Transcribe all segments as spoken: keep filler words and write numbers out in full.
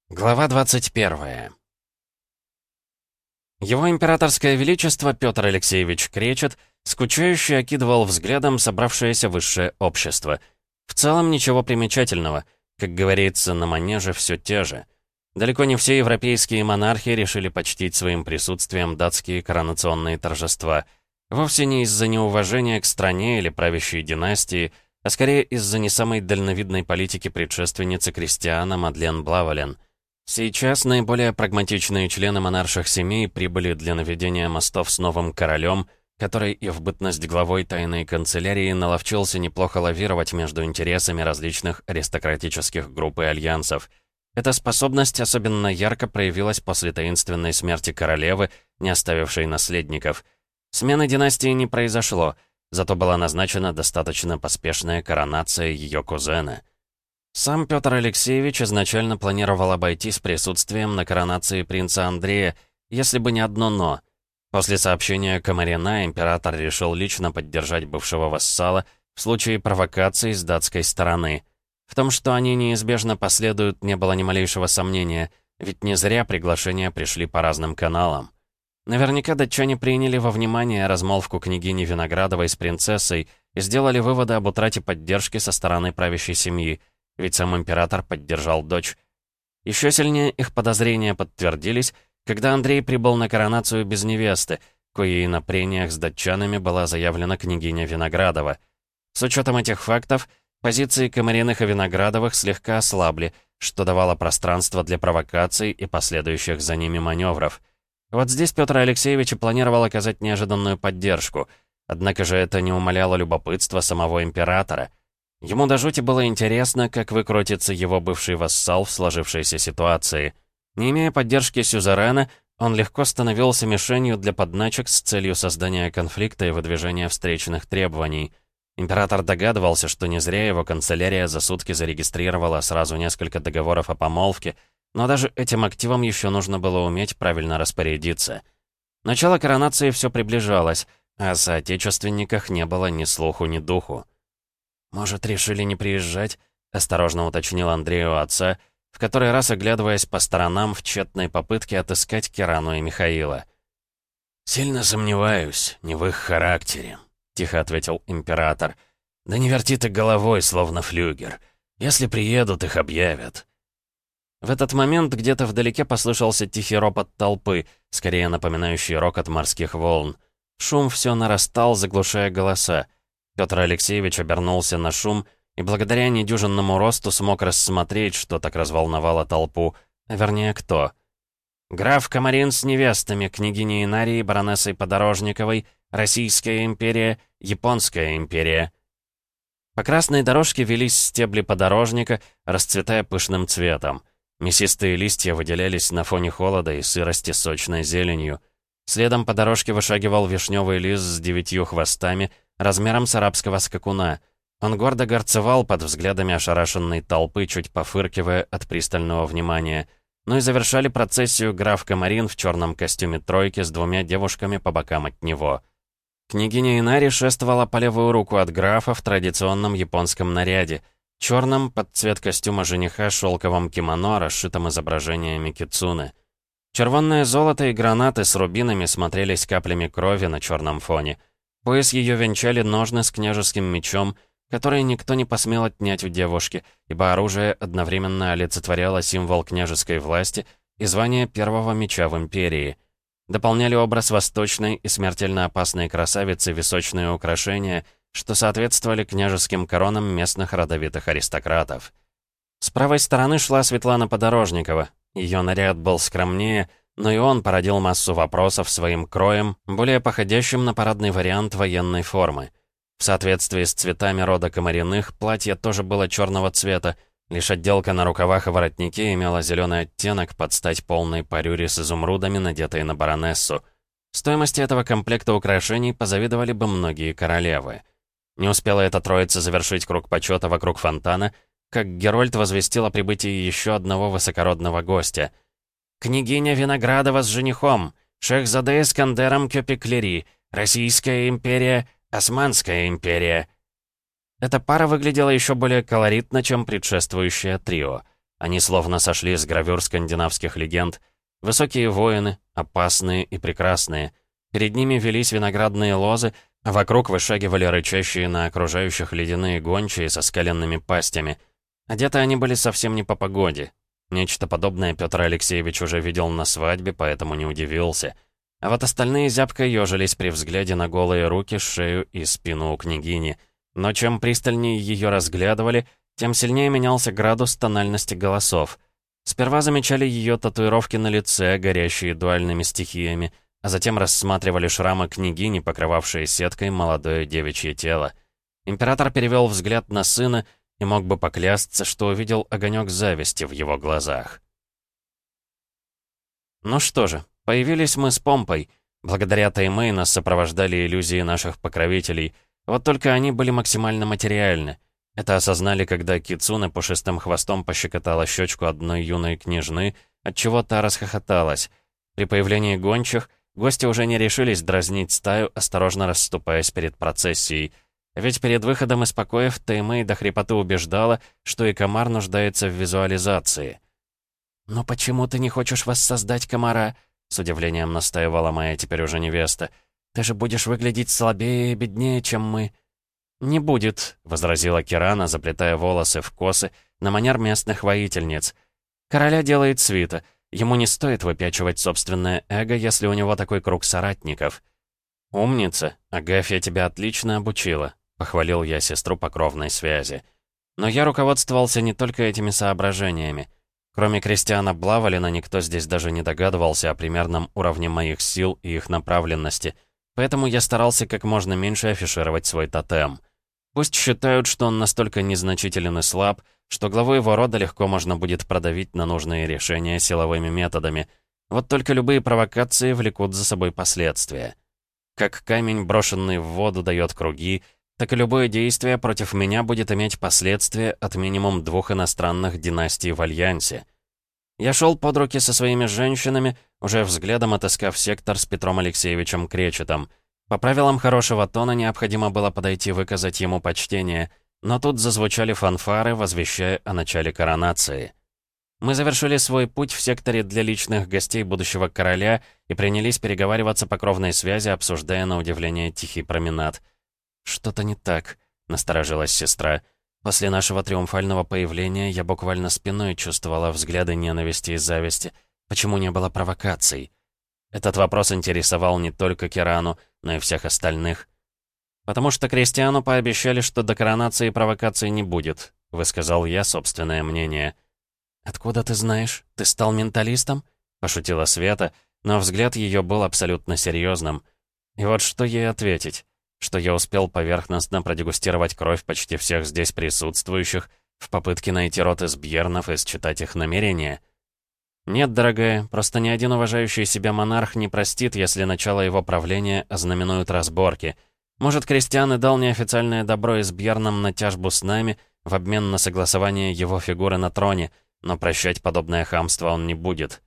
Глава двадцать первая. Его императорское величество Петр Алексеевич Кречет скучающе окидывал взглядом собравшееся высшее общество. В целом ничего примечательного. Как говорится, на манеже все те же. Далеко не все европейские монархи решили почтить своим присутствием датские коронационные торжества. Вовсе не из-за неуважения к стране или правящей династии, а скорее из-за не самой дальновидной политики предшественницы Кристиана Мадлен Блавален. Сейчас наиболее прагматичные члены монарших семей прибыли для наведения мостов с новым королем, который и в бытность главой тайной канцелярии наловчился неплохо лавировать между интересами различных аристократических групп и альянсов. Эта способность особенно ярко проявилась после таинственной смерти королевы, не оставившей наследников. Смены династии не произошло, зато была назначена достаточно поспешная коронация ее кузена. Сам Петр Алексеевич изначально планировал обойтись присутствием на коронации принца Андрея, если бы не одно «но». После сообщения Комарина император решил лично поддержать бывшего вассала в случае провокаций с датской стороны. В том, что они неизбежно последуют, не было ни малейшего сомнения, ведь не зря приглашения пришли по разным каналам. Наверняка датчане приняли во внимание размолвку княгини Виноградовой с принцессой и сделали выводы об утрате поддержки со стороны правящей семьи, ведь сам император поддержал дочь. Еще сильнее их подозрения подтвердились, когда Андрей прибыл на коронацию без невесты, коей на прениях с датчанами была заявлена княгиня Виноградова. С учетом этих фактов, позиции Комариных и Виноградовых слегка ослабли, что давало пространство для провокаций и последующих за ними маневров. Вот здесь Петр Алексеевич и планировал оказать неожиданную поддержку, однако же это не умаляло любопытство самого императора. Ему до жути было интересно, как выкрутится его бывший вассал в сложившейся ситуации. Не имея поддержки сюзерена, он легко становился мишенью для подначек с целью создания конфликта и выдвижения встречных требований. Император догадывался, что не зря его канцелярия за сутки зарегистрировала сразу несколько договоров о помолвке, но даже этим активом еще нужно было уметь правильно распорядиться. Начало коронации все приближалось, а о соотечественниках не было ни слуху, ни духу. «Может, решили не приезжать?» — осторожно уточнил Андрей у отца, в который раз оглядываясь по сторонам в тщетной попытке отыскать Кирану и Михаила. «Сильно сомневаюсь, не в их характере», — тихо ответил император. «Да не верти ты головой, словно флюгер. Если приедут, их объявят». В этот момент где-то вдалеке послышался тихий ропот толпы, скорее напоминающий рокот морских волн. Шум все нарастал, заглушая голоса. Петр Алексеевич обернулся на шум и благодаря недюжинному росту смог рассмотреть, что так разволновало толпу, а вернее кто. «Граф Комарин с невестами, княгиней Инарии, баронессой Подорожниковой, Российская империя, Японская империя». По красной дорожке велись стебли подорожника, расцветая пышным цветом. Мясистые листья выделялись на фоне холода и сырости сочной зеленью. Следом по дорожке вышагивал вишневый лис с девятью хвостами, размером с арабского скакуна. Он гордо горцевал под взглядами ошарашенной толпы, чуть пофыркивая от пристального внимания. Ну и завершали процессию граф Комарин в черном костюме тройки с двумя девушками по бокам от него. Княгиня Инари шествовала по левую руку от графа в традиционном японском наряде, черном под цвет костюма жениха шелковом кимоно, расшитом изображениями кицуне. Червонное золото и гранаты с рубинами смотрелись каплями крови на черном фоне. Пояс ее венчали ножны с княжеским мечом, который никто не посмел отнять у девушки, ибо оружие одновременно олицетворяло символ княжеской власти и звание первого меча в империи. Дополняли образ восточной и смертельно опасной красавицы височные украшения, что соответствовали княжеским коронам местных родовитых аристократов. С правой стороны шла Светлана Подорожникова. Ее наряд был скромнее, но и он породил массу вопросов своим кроем, более походящим на парадный вариант военной формы. В соответствии с цветами рода Комариных, платье тоже было черного цвета, лишь отделка на рукавах и воротнике имела зеленый оттенок под стать полной парюре с изумрудами, надетой на баронессу. Стоимости этого комплекта украшений позавидовали бы многие королевы. Не успела эта троица завершить круг почета вокруг фонтана, как Герольд возвестил о прибытии еще одного высокородного гостя. «Княгиня Виноградова с женихом, Шехзаде Искандером Кёпик-Лери, Российская империя, Османская империя». Эта пара выглядела еще более колоритно, чем предшествующее трио. Они словно сошли с гравюр скандинавских легенд. Высокие воины, опасные и прекрасные. Перед ними велись виноградные лозы, а вокруг вышагивали рычащие на окружающих ледяные гончие со скаленными пастями. Одеты они были совсем не по погоде. Нечто подобное Петр Алексеевич уже видел на свадьбе, поэтому не удивился. А вот остальные зябко ежились при взгляде на голые руки, шею и спину у княгини. Но чем пристальнее ее разглядывали, тем сильнее менялся градус тональности голосов. Сперва замечали ее татуировки на лице, горящие дуальными стихиями, а затем рассматривали шрамы княгини, покрывавшие сеткой молодое девичье тело. Император перевел взгляд на сына и мог бы поклясться, что увидел огонек зависти в его глазах. Ну что же, появились мы с помпой. Благодаря Таймэй нас сопровождали иллюзии наших покровителей. Вот только они были максимально материальны. Это осознали, когда Кицуне пушистым хвостом пощекотала щечку одной юной княжны, отчего та расхохоталась. При появлении гончих гости уже не решились дразнить стаю, осторожно расступаясь перед процессией. Ведь перед выходом из покоев Таймэй до хрипоты убеждала, что и комар нуждается в визуализации. «Но почему ты не хочешь воссоздать комара?» — с удивлением настаивала моя теперь уже невеста. «Ты же будешь выглядеть слабее и беднее, чем мы». «Не будет», — возразила Кирана, заплетая волосы в косы на манер местных воительниц. «Короля делает свита. Ему не стоит выпячивать собственное эго, если у него такой круг соратников». «Умница. Агафья тебя отлично обучила», — похвалил я сестру по кровной связи. Но я руководствовался не только этими соображениями. Кроме Кристиана Блавалина, никто здесь даже не догадывался о примерном уровне моих сил и их направленности, поэтому я старался как можно меньше афишировать свой тотем. Пусть считают, что он настолько незначителен и слаб, что главу его рода легко можно будет продавить на нужные решения силовыми методами. Вот только любые провокации влекут за собой последствия. Как камень, брошенный в воду, дает круги, так и любое действие против меня будет иметь последствия от минимум двух иностранных династий в Альянсе. Я шел под руки со своими женщинами, уже взглядом отыскав сектор с Петром Алексеевичем Кречетом. По правилам хорошего тона необходимо было подойти выказать ему почтение, но тут зазвучали фанфары, возвещая о начале коронации. Мы завершили свой путь в секторе для личных гостей будущего короля и принялись переговариваться по кровной связи, обсуждая на удивление тихий променад. «Что-то не так», — насторожилась сестра. «После нашего триумфального появления я буквально спиной чувствовала взгляды ненависти и зависти. Почему не было провокаций?» Этот вопрос интересовал не только Кирану, но и всех остальных. «Потому что Кристиану пообещали, что до коронации провокаций не будет», — высказал я собственное мнение. «Откуда ты знаешь? Ты стал менталистом?» — пошутила Света, но взгляд ее был абсолютно серьезным. И вот что ей ответить? Что я успел поверхностно продегустировать кровь почти всех здесь присутствующих в попытке найти род из бьернов и считать их намерения? «Нет, дорогая, просто ни один уважающий себя монарх не простит, если начало его правления ознаменуют разборки. Может, Кристиан и дал неофициальное добро из Бьерном на тяжбу с нами в обмен на согласование его фигуры на троне, но прощать подобное хамство он не будет».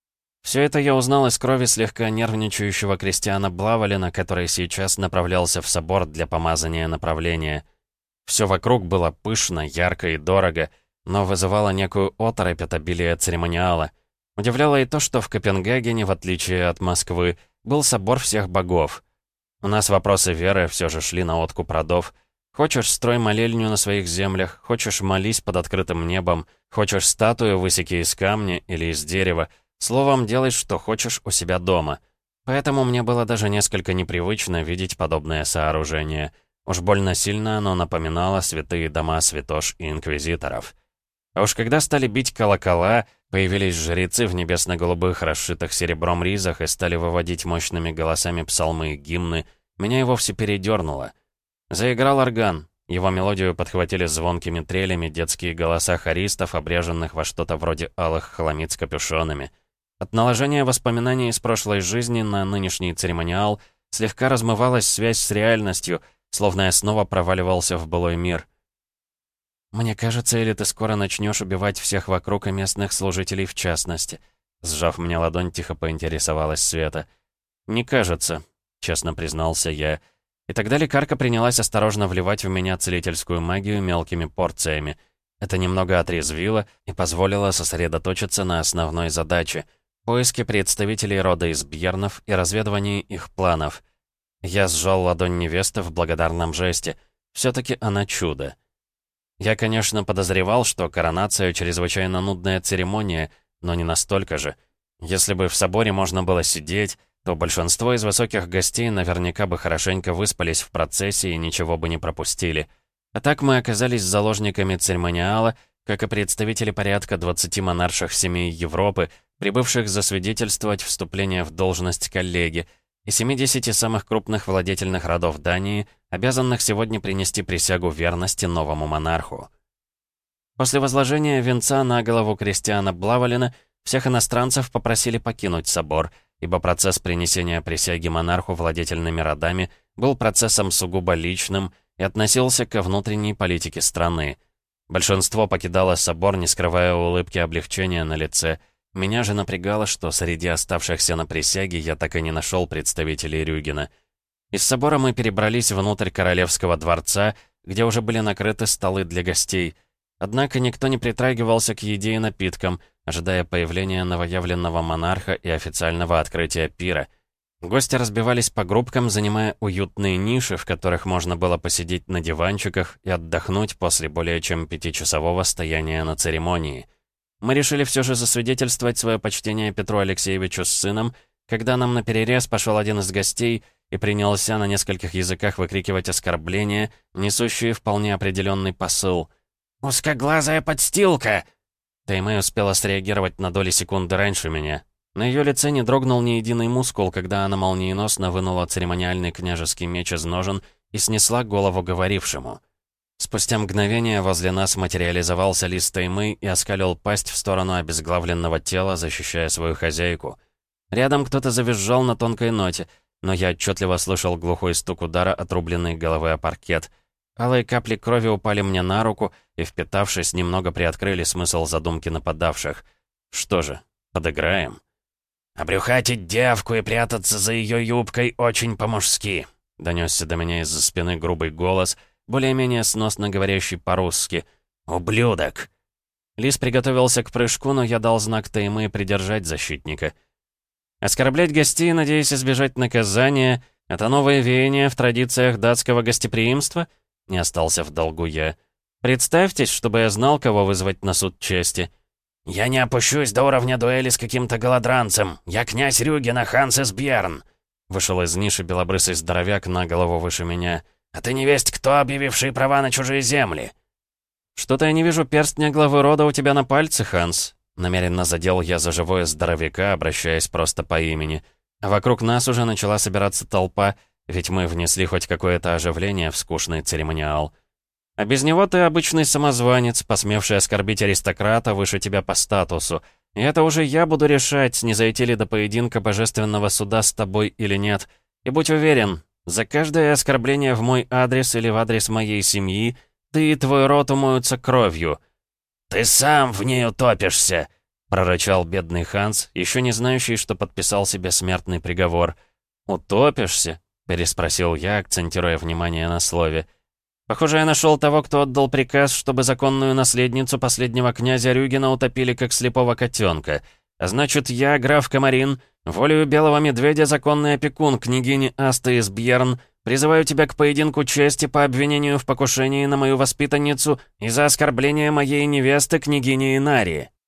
Все это я узнал из крови слегка нервничающего Кристиана Блавалина, который сейчас направлялся в собор для помазания направления. Все вокруг было пышно, ярко и дорого, но вызывало некую оторопь от обилия церемониала. Удивляло и то, что в Копенгагене, в отличие от Москвы, был собор всех богов. У нас вопросы веры все же шли на откуп родов. Хочешь, строй молельню на своих землях, хочешь, молись под открытым небом, хочешь, статую высеки из камня или из дерева, словом, делай, что хочешь у себя дома. Поэтому мне было даже несколько непривычно видеть подобное сооружение. Уж больно сильно оно напоминало святые дома святош и инквизиторов. А уж когда стали бить колокола, появились жрецы в небесно-голубых, расшитых серебром ризах и стали выводить мощными голосами псалмы и гимны, меня и вовсе передернуло. Заиграл орган. Его мелодию подхватили звонкими трелями детские голоса хористов, обряженных во что-то вроде алых хламид с капюшонами. От наложения воспоминаний из прошлой жизни на нынешний церемониал слегка размывалась связь с реальностью, словно я снова проваливался в былой мир. «Мне кажется, или ты скоро начнешь убивать всех вокруг и местных служителей в частности?» Сжав мне ладонь, тихо поинтересовалась Света. «Не кажется», — честно признался я. И тогда лекарка принялась осторожно вливать в меня целительскую магию мелкими порциями. Это немного отрезвило и позволило сосредоточиться на основной задаче — поиске представителей рода из Бьернов и разведывании их планов. Я сжал ладонь невесты в благодарном жесте. Все-таки она чудо. Я, конечно, подозревал, что коронация — чрезвычайно нудная церемония, но не настолько же. Если бы в соборе можно было сидеть, то большинство из высоких гостей наверняка бы хорошенько выспались в процессе и ничего бы не пропустили. А так мы оказались заложниками церемониала, как и представители порядка двадцати монарших семей Европы, прибывших засвидетельствовать вступление в должность коллеги, и семидесяти самых крупных владетельных родов Дании, обязанных сегодня принести присягу верности новому монарху. После возложения венца на голову Кристиана Блавалена всех иностранцев попросили покинуть собор, ибо процесс принесения присяги монарху владетельными родами был процессом сугубо личным и относился ко внутренней политике страны. Большинство покидало собор, не скрывая улыбки облегчения на лице. Меня же напрягало, что среди оставшихся на присяге я так и не нашел представителей Рюгена. Из собора мы перебрались внутрь королевского дворца, где уже были накрыты столы для гостей. Однако никто не притрагивался к еде и напиткам, ожидая появления новоявленного монарха и официального открытия пира. Гости разбивались по группкам, занимая уютные ниши, в которых можно было посидеть на диванчиках и отдохнуть после более чем пятичасового стояния на церемонии. Мы решили все же засвидетельствовать свое почтение Петру Алексеевичу с сыном, когда нам наперерез пошел один из гостей и принялся на нескольких языках выкрикивать оскорбления, несущие вполне определенный посыл. «Узкоглазая подстилка!» Таймэй успела среагировать на доли секунды раньше меня. На ее лице не дрогнул ни единый мускул, когда она молниеносно вынула церемониальный княжеский меч из ножен и снесла голову говорившему. Спустя мгновение возле нас материализовался лис Таймэй и оскалил пасть в сторону обезглавленного тела, защищая свою хозяйку. Рядом кто-то завизжал на тонкой ноте, но я отчетливо слышал глухой стук удара отрубленной головы о паркет. Алые капли крови упали мне на руку и, впитавшись, немного приоткрыли смысл задумки нападавших. Что же, подыграем? «Обрюхатить девку и прятаться за ее юбкой очень по-мужски», — донесся до меня из-за спины грубый голос, более-менее сносно говорящий по-русски. «Ублюдок!» Лис приготовился к прыжку, но я дал знак Таймэй придержать защитника. Оскорблять гостей, надеясь избежать наказания, это новое веяние в традициях датского гостеприимства? Не остался в долгу я. Представьтесь, чтобы я знал, кого вызвать на суд чести. «Я не опущусь до уровня дуэли с каким-то голодранцем. Я князь Рюгена, Ханс из Бьерн!» Вышел из ниши белобрысый здоровяк на голову выше меня. «А ты не весть кто, объявивший права на чужие земли?» «Что-то я не вижу перстня главы рода у тебя на пальце, Ханс». Намеренно задел я за живое здоровяка, обращаясь просто по имени. А вокруг нас уже начала собираться толпа, ведь мы внесли хоть какое-то оживление в скучный церемониал. А без него ты обычный самозванец, посмевший оскорбить аристократа выше тебя по статусу. И это уже я буду решать, не зайти ли до поединка божественного суда с тобой или нет. И будь уверен, за каждое оскорбление в мой адрес или в адрес моей семьи ты и твой род умоются кровью. «Ты сам в ней утопишься!» — прорычал бедный Ханс, еще не знающий, что подписал себе смертный приговор. «Утопишься?» — переспросил я, акцентируя внимание на слове. «Похоже, я нашел того, кто отдал приказ, чтобы законную наследницу последнего князя Рюгена утопили как слепого котенка. А значит, я, граф Комарин, волею белого медведя, законный опекун княгини Асты из Бьерн, призываю тебя к поединку чести по обвинению в покушении на мою воспитанницу и за оскорбление моей невесты, княгини Инарии».